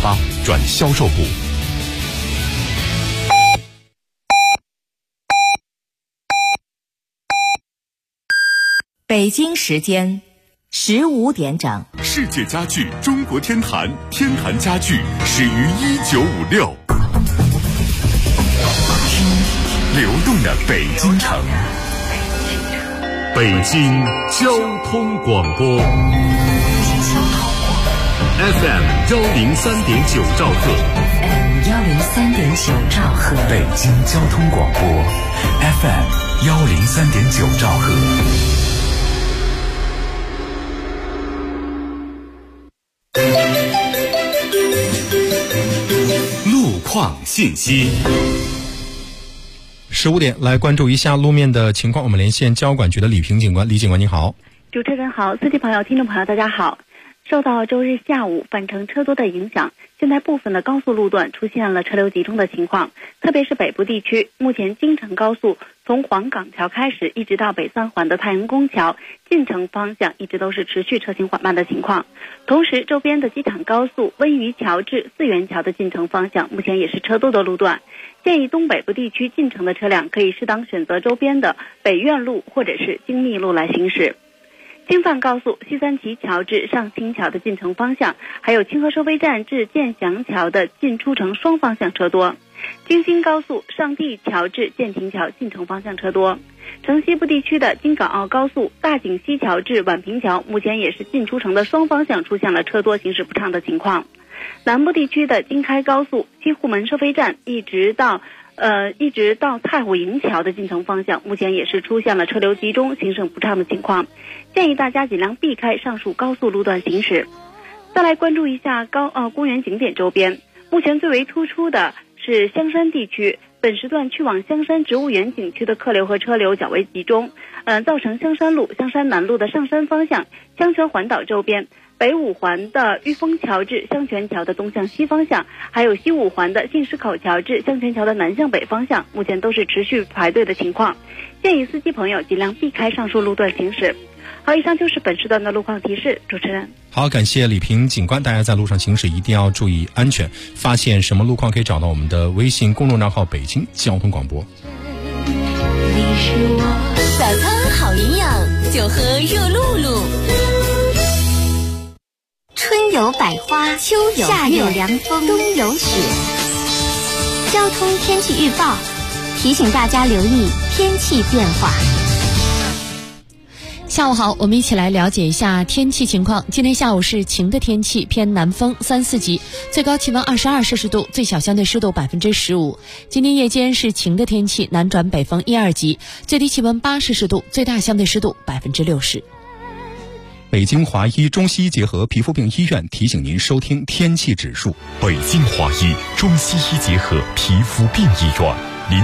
8888转销售部。 北京时间15点整。 世界家具中国天坛，天坛家具始于1956。流动的北京城，北京交通广播 FM 103.9兆赫 103.9兆赫， 北京交通广播 FM 103.9兆赫。 路况信息。 15点来关注一下路面的情况，我们连线交管局的李平警官。李警官您好。 主持人好，司机朋友、听众朋友大家好。受到周日下午返程车多的影响，现在部分的高速路段出现了车流集中的情况，特别是北部地区，目前京承高速从黄岗桥开始一直到北三环的太阳宫桥进城方向一直都是持续车行缓慢的情况。同时周边的机场高速温榆桥至四元桥的进城方向目前也是车多的路段，建议东北部地区进城的车辆可以适当选择周边的北苑路或者是京密路来行驶。京范高速西三旗桥至上清桥的进城方向，还有清河收费站至建祥桥的进出城双方向车多。京新高速上地桥至建亭桥进城方向车多。城西部地区的京港澳高速大井西桥至宛平桥目前也是进出城的双方向出现了车多行驶不畅的情况。南部地区的京开高速西户门收费站一直到太湖营桥的进城方向目前也是出现了车流集中行驶不畅的情况，建议大家尽量避开上述高速路段行驶。再来关注一下公园景点周边，目前最为突出的是香山地区，本时段去往香山植物园景区的客流和车流较为集中，造成香山路、香山南路的上山方向、香泉环岛周边、北五环的玉峰桥至香泉桥的东向西方向，还有西五环的信石口桥至香泉桥的南向北方向，目前都是持续排队的情况，建议司机朋友尽量避开上述路段行驶。好，以上就是本时段的路况提示。主持人好，感谢李平警官。大家在路上行驶一定要注意安全，发现什么路况可以找到我们的微信公众账号北京交通广播。 早餐好营养，就喝热露露。春有百花，秋有夏有凉风，冬有雪。交通天气预报提醒大家留意天气变化。 下午好，我们一起来了解一下天气情况。今天下午是晴的天气，偏南风3、4级，最高气温22摄氏度，最小相对湿度15%。今天夜间是晴的天气，南转北风1、2级，最低气温8摄氏度，最大相对湿度60%。 北京华医中西医结合皮肤病医院提醒您收听天气指数。 北京华医中西医结合皮肤病医院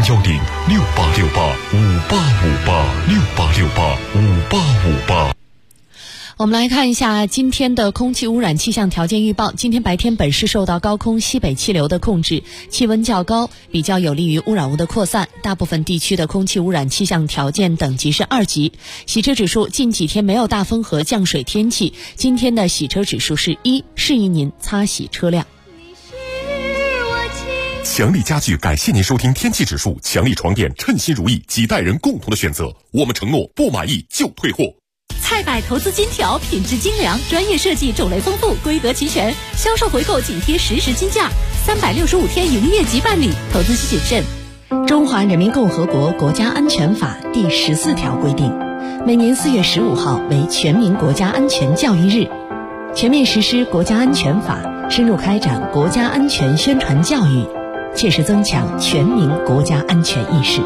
，0106868585858，68685858。 我们来看一下今天的空气污染气象条件预报。今天白天本市受到高空西北气流的控制，气温较高，比较有利于污染物的扩散，大部分地区的空气污染气象条件等级是2级。洗车指数近几天没有大风和降水天气，今天的洗车指数是1，适宜您擦洗车辆。 强力家具感谢您收听天气指数，强力床垫称心如意，几代人共同的选择，我们承诺不满意就退货。 菜百投资金条，品质精良，专业设计，种类丰富，规格齐全，销售回购紧贴实时金价，365天营业即办理，投资需谨慎。 中华人民共和国国家安全法第14条规定，每年4月15号为全民国家安全教育日，全面实施国家安全法，深入开展国家安全宣传教育，切实增强全民国家安全意识。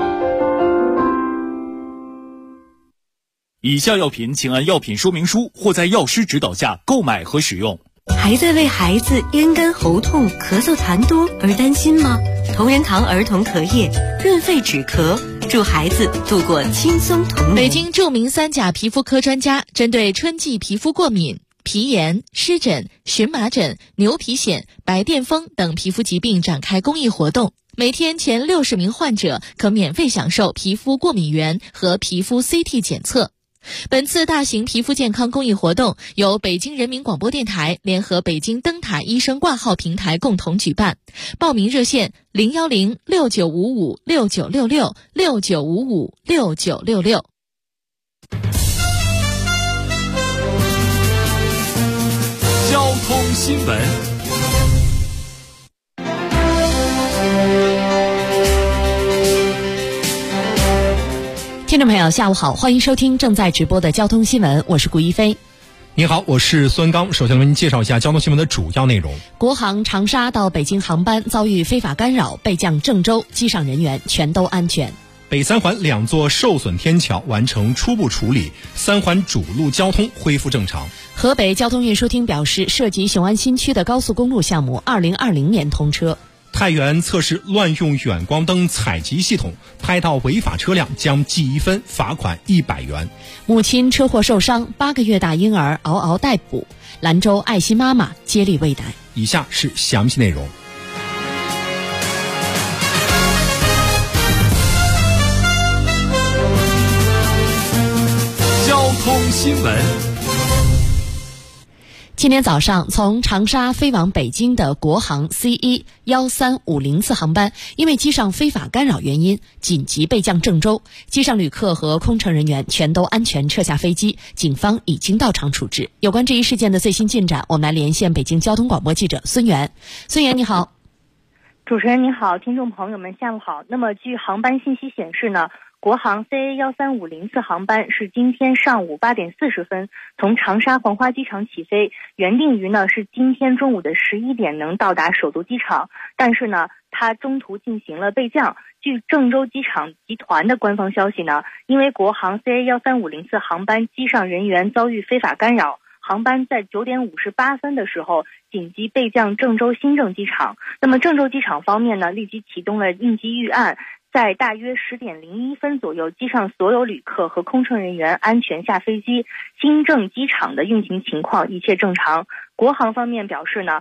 以下药品请按药品说明书或在药师指导下购买和使用。 还在为孩子咽干喉痛、咳嗽痰多而担心吗？同仁堂儿童咳液，润肺止咳，助孩子度过轻松童年。 北京著名3甲皮肤科专家针对春季皮肤过敏、皮炎、湿疹、荨麻疹、牛皮癣、白癜风等皮肤疾病展开公益活动，每天前60名患者可免费享受皮肤过敏原和皮肤 CT 检测。本次大型皮肤健康公益活动由北京人民广播电台联合北京灯塔卡医生挂号平台共同举办。报名热线0106955696669556966。 交通新闻。 听众朋友下午好，欢迎收听正在直播的交通新闻，我是顾一飞。 你好，我是孙刚。首先为您介绍一下交通新闻的主要内容。 国航长沙到北京航班遭遇非法干扰，备降郑州，机上人员全都安全。 北三环2座受损天桥完成初步处理，三环主路交通恢复正常。 河北交通运输厅表示，涉及雄安新区的高速公路项目2020年通车。 太原测试乱用远光灯采集系统，拍到违法车辆将记1分，罚款100元。 母亲车祸受伤，8个月大婴儿嗷嗷待哺。兰州爱心妈妈接力喂奶。 以下是详细内容。 交通新闻。 今天早上，从长沙飞往北京的国航 C11350次航班，因为机上非法干扰原因，紧急备降郑州。机上旅客和空乘人员全都安全撤下飞机，警方已经到场处置。有关这一事件的最新进展，我们来连线北京交通广播记者孙源。孙源，你好。 主持人你好，听众朋友们下午好。那么据航班信息显示呢，国航 CA1350次航班是今天上午8点40分从长沙黄花机场起飞，原定于呢是今天中午的11点能到达首都机场，但是呢它中途进行了备降。据郑州机场集团的官方消息呢，因为国航 CA1350次航班机上人员遭遇非法干扰，航班在9点58分的时候紧急备降郑州新郑机场。那么郑州机场方面呢，立即启动了应急预案，在大约10点01分左右，机上所有旅客和空乘人员安全下飞机。新郑机场的运行情况一切正常。国航方面表示呢，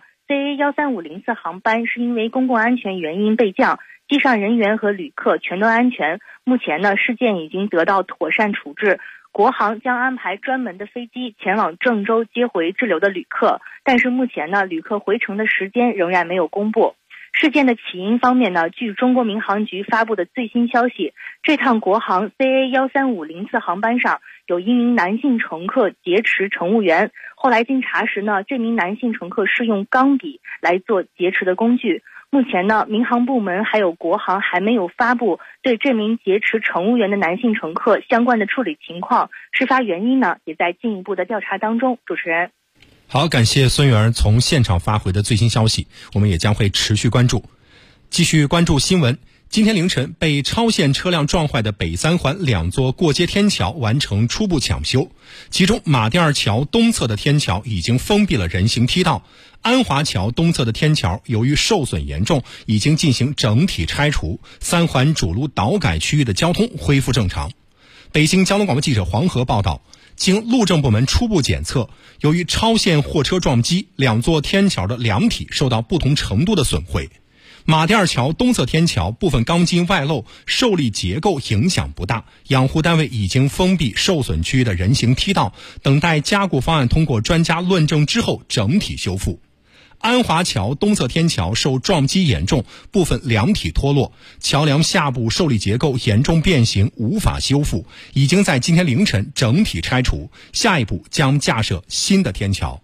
CA1350次航班是因为公共安全原因备降，机上人员和旅客全都安全。目前呢，事件已经得到妥善处置。国航将安排专门的飞机前往郑州接回滞留的旅客，但是目前呢，旅客回程的时间仍然没有公布。事件的起因方面呢，据中国民航局发布的最新消息，这趟国航 CA1350次航班上有一名男性乘客劫持乘务员，后来经查实呢，这名男性乘客是用钢笔来做劫持的工具。目前呢，民航部门还有国航还没有发布对这名劫持乘务员的男性乘客相关的处理情况，事发原因呢也在进一步的调查当中。主持人。 好，感谢孙源从现场发回的最新消息，我们也将会持续关注。继续关注新闻。今天凌晨被超限车辆撞坏的北三环2座过街天桥完成初步抢修，其中马甸二桥东侧的天桥已经封闭了人行梯道，安华桥东侧的天桥由于受损严重，已经进行整体拆除，三环主路导改区域的交通恢复正常。北京交通广播记者黄河报道，经路政部门初步检测，由于超限货车撞击，2座天桥的梁体受到不同程度的损毁。马甸二桥东侧天桥部分钢筋外露，受力结构影响不大，养护单位已经封闭受损区域的人行梯道，等待加固方案通过专家论证之后整体修复。安华桥东侧天桥受撞击严重，部分梁体脱落，桥梁下部受力结构严重变形，无法修复，已经在今天凌晨整体拆除，下一步将架设新的天桥。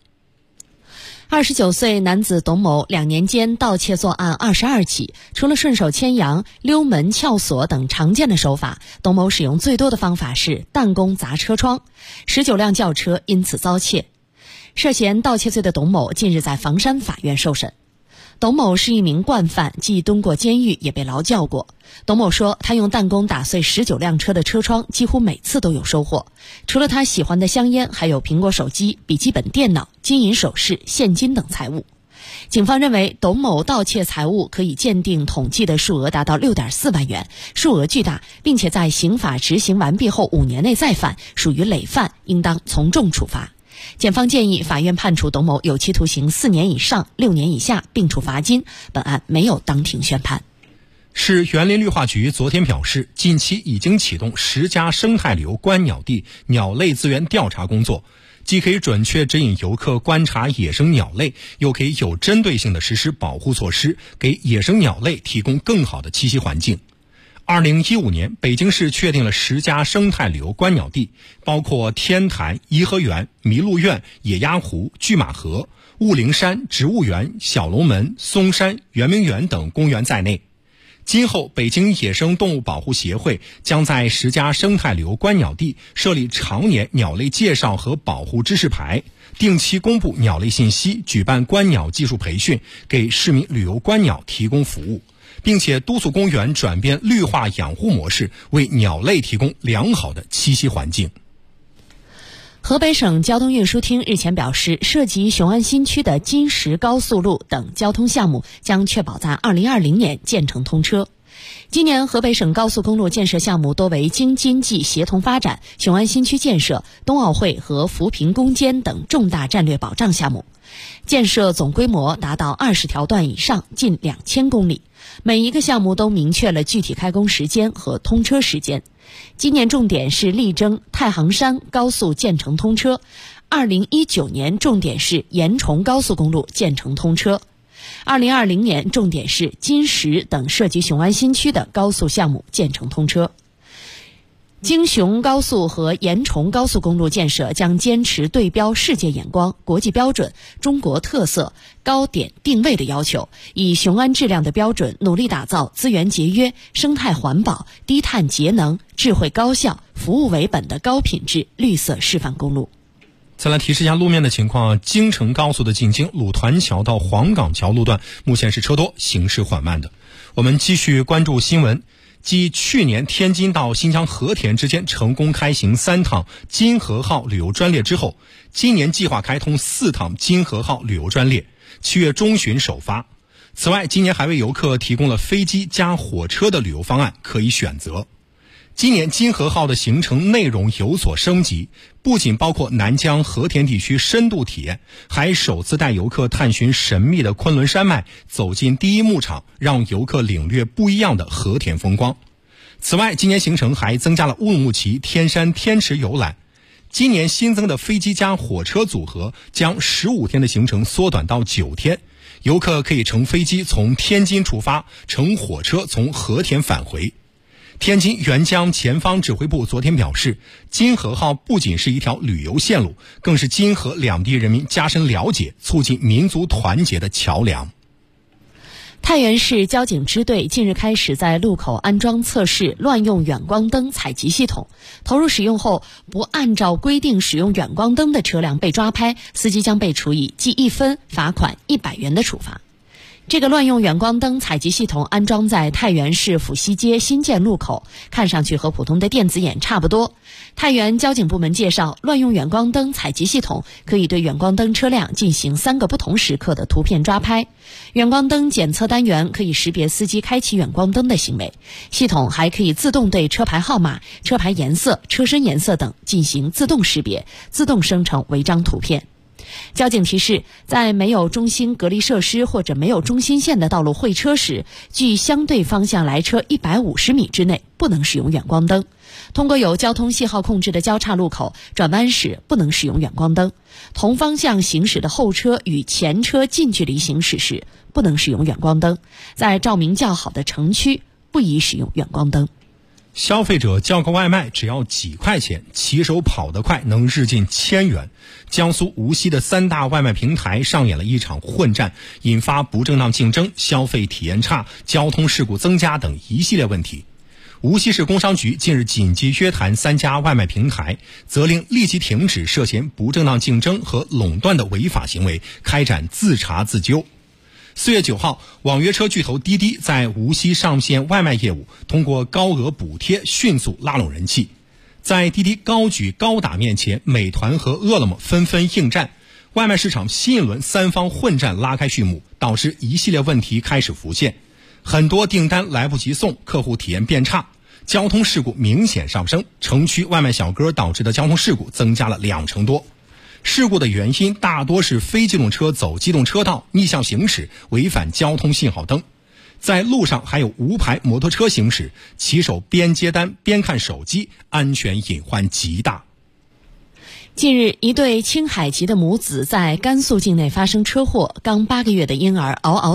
29岁男子董某2年间盗窃作案22起，除了顺手牵羊、溜门撬锁等常见的手法，董某使用最多的方法是弹弓砸车窗，19辆轿车因此遭窃。涉嫌盗窃罪的董某近日在房山法院受审。董某是一名惯犯，既蹲过监狱，也被劳教过。董某说，他用弹弓打碎19辆车的车窗，几乎每次都有收获。除了他喜欢的香烟，还有苹果手机、笔记本电脑、金银首饰、现金等财物。警方认为，董某盗窃财物可以鉴定统计的数额达到6.4万元，数额巨大，并且在刑法执行完毕后5年内再犯，属于累犯，应当从重处罚。检方建议法院判处董某有期徒刑4年以上6年以下，并处罚金。本案没有当庭宣判。 市园林绿化局昨天表示，近期已经启动10家生态流观鸟地鸟类资源调查工作， 既可以准确指引游客观察野生鸟类，又可以有针对性地实施保护措施，给野生鸟类提供更好的栖息环境。2015年，北京市确定了10家生态旅游观鸟地，包括天坛、颐和园、麋鹿苑、野鸭湖、拒马河、雾灵山、植物园、小龙门、松山、圆明园等公园在内。今后，北京野生动物保护协会将在10家生态旅游观鸟地设立常年鸟类介绍和保护指示牌，定期公布鸟类信息，举办观鸟技术培训，给市民旅游观鸟提供服务，并且督促公园转变绿化养护模式，为鸟类提供良好的栖息环境。 河北省交通运输厅日前表示，涉及雄安新区的金石高速路等交通项目将确保在2020年建成通车。今年河北省高速公路建设项目多为京津冀协同发展、雄安新区建设、冬奥会和扶贫攻坚等重大战略保障项目，建设总规模达到20条段以上，近2000公里。每一个项目都明确了具体开工时间和通车时间。今年重点是力争太行山高速建成通车，2019年重点是延崇高速公路建成通车，2020年重点是金石等涉及雄安新区的高速项目建成通车。京雄高速和延崇高速公路建设将坚持对标世界眼光、国际标准、中国特色、高点定位的要求，以雄安质量的标准，努力打造资源节约、生态环保、低碳节能、智慧高效、服务为本的高品质绿色示范公路。 再来提示一下路面的情况，京承高速的进京鲁团桥到黄岗桥路段目前是车多，行驶缓慢的。我们继续关注新闻。继去年天津到新疆和田之间成功开行3趟金河号旅游专列之后，今年计划开通4趟金河号旅游专列，7月中旬首发。此外，今年还为游客提供了飞机加火车的旅游方案可以选择。今年金河号的行程内容有所升级，不仅包括南疆和田地区深度体验，还首次带游客探寻神秘的昆仑山脉，走进第一牧场，让游客领略不一样的和田风光。此外，今年行程还增加了乌鲁木齐天山天池游览。今年新增的飞机加火车组合将15天的行程缩短到9天，游客可以乘飞机从天津出发，乘火车从和田返回。天津援疆前方指挥部昨天表示，金河号不仅是一条旅游线路，更是金河两地人民加深了解、促进民族团结的桥梁。 太原市交警支队近日开始在路口安装测试乱用远光灯采集系统，投入使用后不按照规定使用远光灯的车辆被抓拍，司机将被处以记1分、罚款100元的处罚。这个乱用远光灯采集系统安装在太原市府西街新建路口，看上去和普通的电子眼差不多。太原交警部门介绍，乱用远光灯采集系统可以对远光灯车辆进行3个不同时刻的图片抓拍。远光灯检测单元可以识别司机开启远光灯的行为，系统还可以自动对车牌号码、车牌颜色、车身颜色等进行自动识别，自动生成违章图片。交警提示，在没有中心隔离设施或者没有中心线的道路会车时，距相对方向来车150米之内不能使用远光灯。通过有交通信号控制的交叉路口，转弯时不能使用远光灯。同方向行驶的后车与前车近距离行驶时不能使用远光灯。在照明较好的城区不宜使用远光灯。 消费者叫个外卖只要几块钱，骑手跑得快能日进1000元。江苏无锡的3大外卖平台上演了一场混战，引发不正当竞争、消费体验差、交通事故增加等一系列问题。无锡市工商局近日紧急约谈3家外卖平台，责令立即停止涉嫌不正当竞争和垄断的违法行为，开展自查自纠。4月9号，网约车巨头滴滴在无锡上线外卖业务，通过高额补贴迅速拉拢人气。在滴滴高举高打面前，美团和饿了么纷纷应战，外卖市场新一轮3方混战拉开序幕，导致一系列问题开始浮现。很多订单来不及送，客户体验变差，交通事故明显上升，城区外卖小哥导致的交通事故增加了2成多。事故的原因大多是非机动车走机动车道、逆向行驶、违反交通信号灯。在路上还有无牌摩托车行驶，骑手边接单边看手机，安全隐患极大。 近日，一对青海籍的母子在甘肃境内发生车祸，刚8个月的婴儿嗷嗷